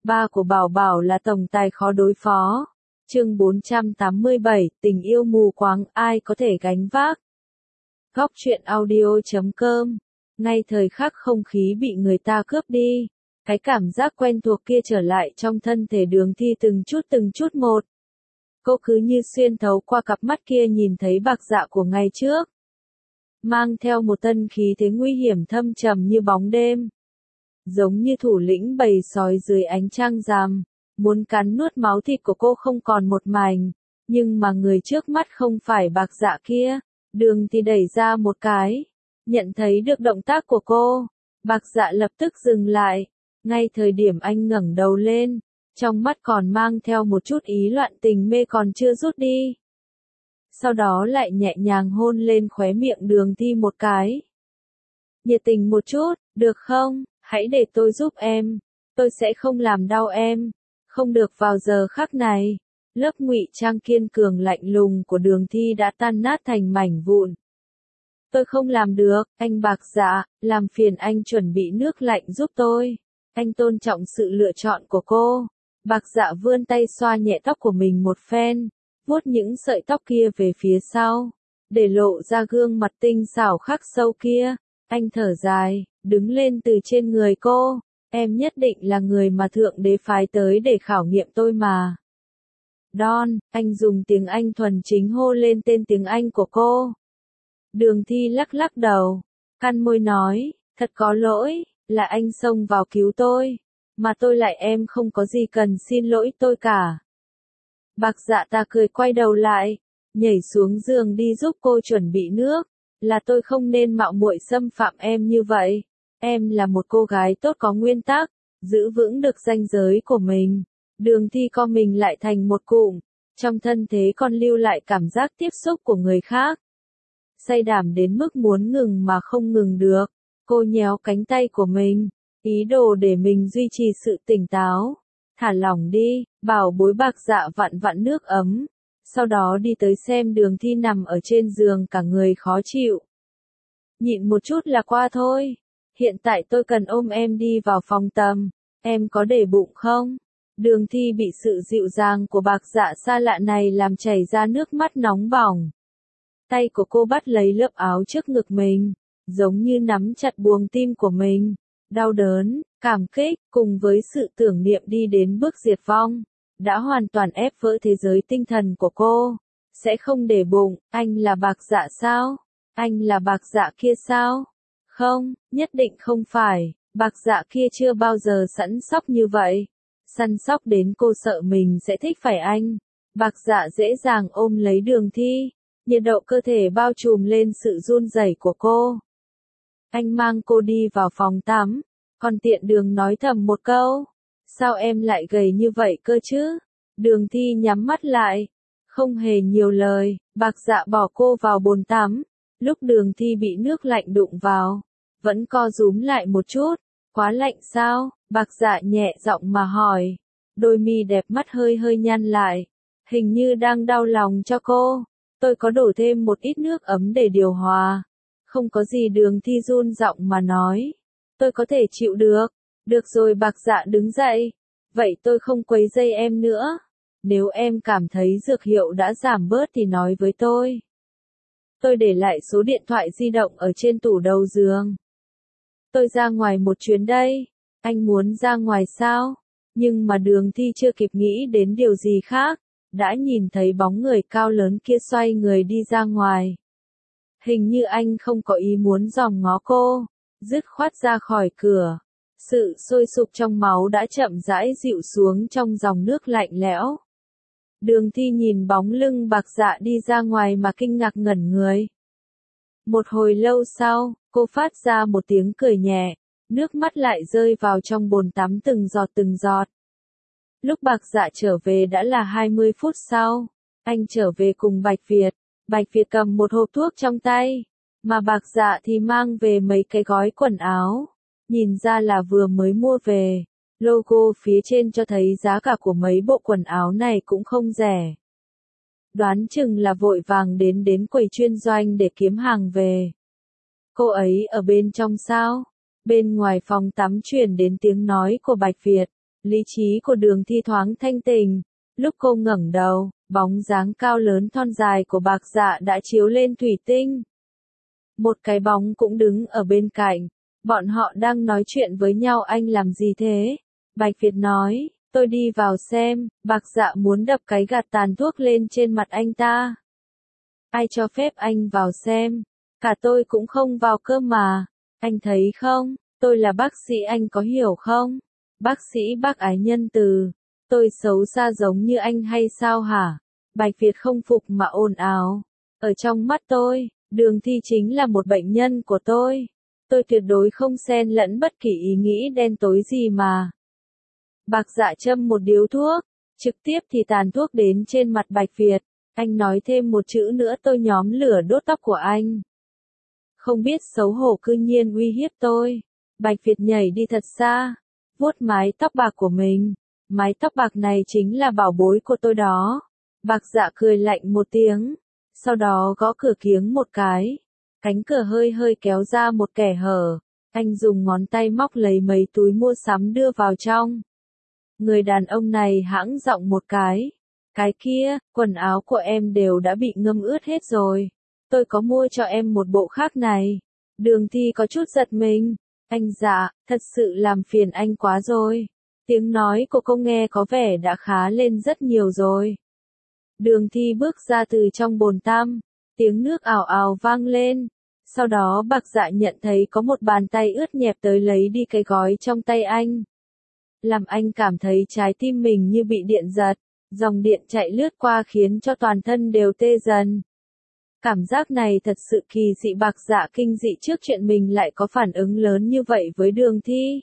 Ba của Bảo Bảo là tổng tài khó đối phó. Chương 487, tình yêu mù quáng, ai có thể gánh vác. Góc truyện audio.com. Ngay thời khắc không khí bị người ta cướp đi, cái cảm giác quen thuộc kia trở lại trong thân thể Đường Thi từng chút một. Cô cứ như xuyên thấu qua cặp mắt kia nhìn thấy Bạc Dạ của ngày trước, mang theo một tân khí thế nguy hiểm thâm trầm như bóng đêm, giống như thủ lĩnh bầy sói dưới ánh trăng rằm, muốn cắn nuốt máu thịt của cô không còn một mảnh. Nhưng mà người trước mắt không phải Bạc Dạ kia. Đường Thi đẩy ra một cái, nhận thấy được động tác của cô, Bạc Dạ lập tức dừng lại. Ngay thời điểm anh ngẩng đầu lên, trong mắt còn mang theo một chút ý loạn tình mê còn chưa rút đi. Sau đó lại nhẹ nhàng hôn lên khóe miệng Đường Thi một cái. Nhiệt tình một chút, được không? Hãy để tôi giúp em. Tôi sẽ không làm đau em. Không được vào giờ khắc này. Lớp ngụy trang kiên cường lạnh lùng của Đường Thi đã tan nát thành mảnh vụn. Tôi không làm được, anh Bạc Dạ, làm phiền anh chuẩn bị nước lạnh giúp tôi. Anh tôn trọng sự lựa chọn của cô. Bạc Dạ vươn tay xoa nhẹ tóc của mình một phen, vuốt những sợi tóc kia về phía sau, để lộ ra gương mặt tinh xảo khắc sâu kia. Anh thở dài, đứng lên từ trên người cô. Em nhất định là người mà Thượng Đế phái tới để khảo nghiệm tôi mà. Don, anh dùng tiếng Anh thuần chính hô lên tên tiếng Anh của cô. Đường Thi lắc lắc đầu, cắn môi nói, thật có lỗi, là anh xông vào cứu tôi, mà tôi lại em không có gì cần xin lỗi tôi cả. Bạc Dạ ta cười quay đầu lại, nhảy xuống giường đi giúp cô chuẩn bị nước, là tôi không nên mạo muội xâm phạm em như vậy. Em là một cô gái tốt có nguyên tắc, giữ vững được ranh giới của mình. Đường Thi co mình lại thành một cụm, trong thân thế còn lưu lại cảm giác tiếp xúc của người khác. Say đắm đến mức muốn ngừng mà không ngừng được, cô nhéo cánh tay của mình, ý đồ để mình duy trì sự tỉnh táo. Thả lỏng đi, bảo bối. Bạc Dạ vặn vặn nước ấm, sau đó đi tới xem Đường Thi nằm ở trên giường cả người khó chịu. Nhịn một chút là qua thôi, hiện tại tôi cần ôm em đi vào phòng tắm, em có để bụng không? Đường Thi bị sự dịu dàng của Bạc Dạ xa lạ này làm chảy ra nước mắt nóng bỏng. Tay của cô bắt lấy lớp áo trước ngực mình, giống như nắm chặt buồng tim của mình. Đau đớn, cảm kích, cùng với sự tưởng niệm đi đến bước diệt vong, đã hoàn toàn ép vỡ thế giới tinh thần của cô. Sẽ không để bụng, anh là Bạc Dạ sao? Anh là Bạc Dạ kia sao? Không, nhất định không phải, Bạc Dạ kia chưa bao giờ săn sóc như vậy. Săn sóc đến cô sợ mình sẽ thích phải anh. Bạc Dạ dễ dàng ôm lấy Đường Thi, nhiệt độ cơ thể bao trùm lên sự run rẩy của cô. Anh mang cô đi vào phòng tắm, còn tiện đường nói thầm một câu. Sao em lại gầy như vậy cơ chứ? Đường Thi nhắm mắt lại, không hề nhiều lời. Bạc Dạ bỏ cô vào bồn tắm. Lúc Đường Thi bị nước lạnh đụng vào, vẫn co rúm lại một chút. Quá lạnh sao? Bạc Dạ nhẹ giọng mà hỏi. Đôi mi đẹp mắt hơi hơi nhăn lại, hình như đang đau lòng cho cô. Tôi có đổ thêm một ít nước ấm để điều hòa. Không có gì. Đường Thi run giọng mà nói. Tôi có thể chịu được. Được rồi. Bạc Dạ đứng dậy. Vậy tôi không quấy rầy em nữa. Nếu em cảm thấy dược hiệu đã giảm bớt thì nói với tôi. Tôi để lại số điện thoại di động ở trên tủ đầu giường. Tôi ra ngoài một chuyến đây. Anh muốn ra ngoài sao? Nhưng mà Đường Thi chưa kịp nghĩ đến điều gì khác, đã nhìn thấy bóng người cao lớn kia xoay người đi ra ngoài. Hình như anh không có ý muốn dòm ngó cô, dứt khoát ra khỏi cửa. Sự sôi sục trong máu đã chậm rãi dịu xuống trong dòng nước lạnh lẽo. Đường Thi nhìn bóng lưng Bạc Dạ đi ra ngoài mà kinh ngạc ngẩn người. Một hồi lâu sau, cô phát ra một tiếng cười nhẹ, nước mắt lại rơi vào trong bồn tắm từng giọt từng giọt. Lúc Bạc Dạ trở về đã là 20 phút sau. Anh trở về cùng Bạch Việt. Bạch Việt cầm một hộp thuốc trong tay, mà Bạc Dạ thì mang về mấy cái gói quần áo. Nhìn ra là vừa mới mua về. Logo phía trên cho thấy giá cả của mấy bộ quần áo này cũng không rẻ. Đoán chừng là vội vàng đến quầy chuyên doanh để kiếm hàng về. Cô ấy ở bên trong sao? Bên ngoài phòng tắm truyền đến tiếng nói của Bạch Việt. Lý trí của Đường Thi thoáng thanh tỉnh. Lúc cô ngẩng đầu, bóng dáng cao lớn thon dài của Bạc Dạ đã chiếu lên thủy tinh. Một cái bóng cũng đứng ở bên cạnh. Bọn họ đang nói chuyện với nhau. Anh làm gì thế? Bạch Việt nói, tôi đi vào xem. Bạc Dạ muốn đập cái gạt tàn thuốc lên trên mặt anh ta. Ai cho phép anh vào xem? Cả tôi cũng không vào cơ mà. Anh thấy không, tôi là bác sĩ, anh có hiểu không? Bác sĩ bác ái nhân từ. Tôi xấu xa giống như anh hay sao hả? Bạch Việt không phục mà ồn ào. Ở trong mắt tôi, Đường Thi chính là một bệnh nhân của tôi. Tôi tuyệt đối không xen lẫn bất kỳ ý nghĩ đen tối gì mà. Bạc Dạ châm một điếu thuốc, trực tiếp thì tàn thuốc đến trên mặt Bạch Việt. Anh nói thêm một chữ nữa tôi nhóm lửa đốt tóc của anh. Không biết xấu hổ cư nhiên uy hiếp tôi. Bạch Việt nhảy đi thật xa, vuốt mái tóc bạc của mình. Mái tóc bạc này chính là bảo bối của tôi đó. Bạc Dạ cười lạnh một tiếng, sau đó gõ cửa kiếng một cái. Cánh cửa hơi hơi kéo ra một kẻ hở. Anh dùng ngón tay móc lấy mấy túi mua sắm đưa vào trong. Người đàn ông này hãng giọng một cái. Cái kia, quần áo của em đều đã bị ngâm ướt hết rồi. Tôi có mua cho em một bộ khác này. Đường Thi có chút giật mình. Anh Dạ, thật sự làm phiền anh quá rồi. Tiếng nói của cô nghe có vẻ đã khá lên rất nhiều rồi. Đường Thi bước ra từ trong bồn tắm. Tiếng nước ào ào vang lên. Sau đó Bạc Dạ nhận thấy có một bàn tay ướt nhẹp tới lấy đi cái gói trong tay anh. Làm anh cảm thấy trái tim mình như bị điện giật. Dòng điện chạy lướt qua khiến cho toàn thân đều tê dần. Cảm giác này thật sự kỳ dị. Bạc Dạ kinh dị trước chuyện mình lại có phản ứng lớn như vậy với Đường Thi.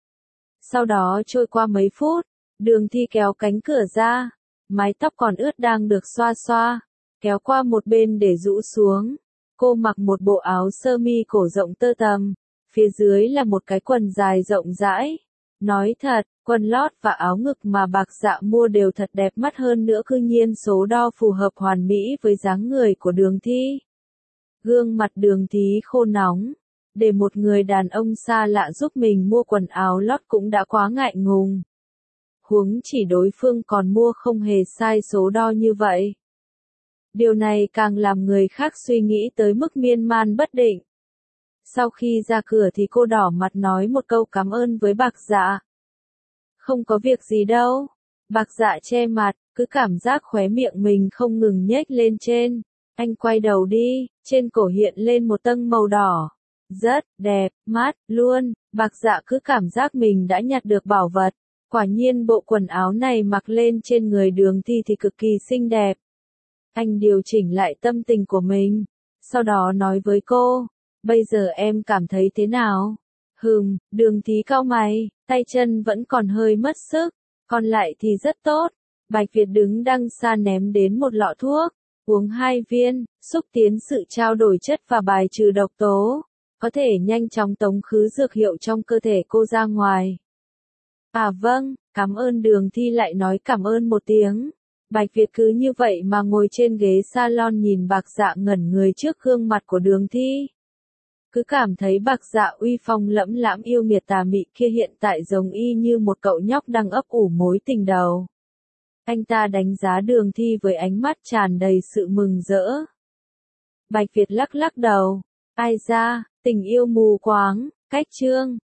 Sau đó trôi qua mấy phút, Đường Thi kéo cánh cửa ra. Mái tóc còn ướt đang được xoa xoa, kéo qua một bên để rũ xuống. Cô mặc một bộ áo sơ mi cổ rộng tơ tằm, phía dưới là một cái quần dài rộng rãi. Nói thật, quần lót và áo ngực mà Bạc Dạ mua đều thật đẹp mắt, hơn nữa cư nhiên số đo phù hợp hoàn mỹ với dáng người của Đường Thi. Gương mặt Đường Thi khô nóng. Để một người đàn ông xa lạ giúp mình mua quần áo lót cũng đã quá ngại ngùng. Huống chỉ đối phương còn mua không hề sai số đo như vậy. Điều này càng làm người khác suy nghĩ tới mức miên man bất định. Sau khi ra cửa thì cô đỏ mặt nói một câu cảm ơn với Bạc Dạ. Không có việc gì đâu. Bạc Dạ che mặt, cứ cảm giác khóe miệng mình không ngừng nhếch lên trên. Anh quay đầu đi, trên cổ hiện lên một tầng màu đỏ. Rất đẹp, mắt luôn. Bạc Dạ cứ cảm giác mình đã nhặt được bảo vật. Quả nhiên bộ quần áo này mặc lên trên người Đường Thi thì cực kỳ xinh đẹp. Anh điều chỉnh lại tâm tình của mình. Sau đó nói với cô, bây giờ em cảm thấy thế nào? Đường Thi cau mày, tay chân vẫn còn hơi mất sức, còn lại thì rất tốt. Bạch Việt đứng đằng xa ném đến một lọ thuốc, uống 2 viên, xúc tiến sự trao đổi chất và bài trừ độc tố, có thể nhanh chóng tống khứ dược hiệu trong cơ thể cô ra ngoài. À vâng, cảm ơn. Đường Thi lại nói cảm ơn một tiếng. Bạch Việt cứ như vậy mà ngồi trên ghế salon nhìn Bạc Dạ ngẩn người trước gương mặt của Đường Thi. Cứ cảm thấy Bạc Dạ uy phong lẫm lãm yêu nghiệt tà mị kia hiện tại giống y như một cậu nhóc đang ấp ủ mối tình đầu. Anh ta đánh giá Đường Thi với ánh mắt tràn đầy sự mừng rỡ. Bạch Việt lắc lắc đầu. Ai ra, tình yêu mù quáng, cách chương.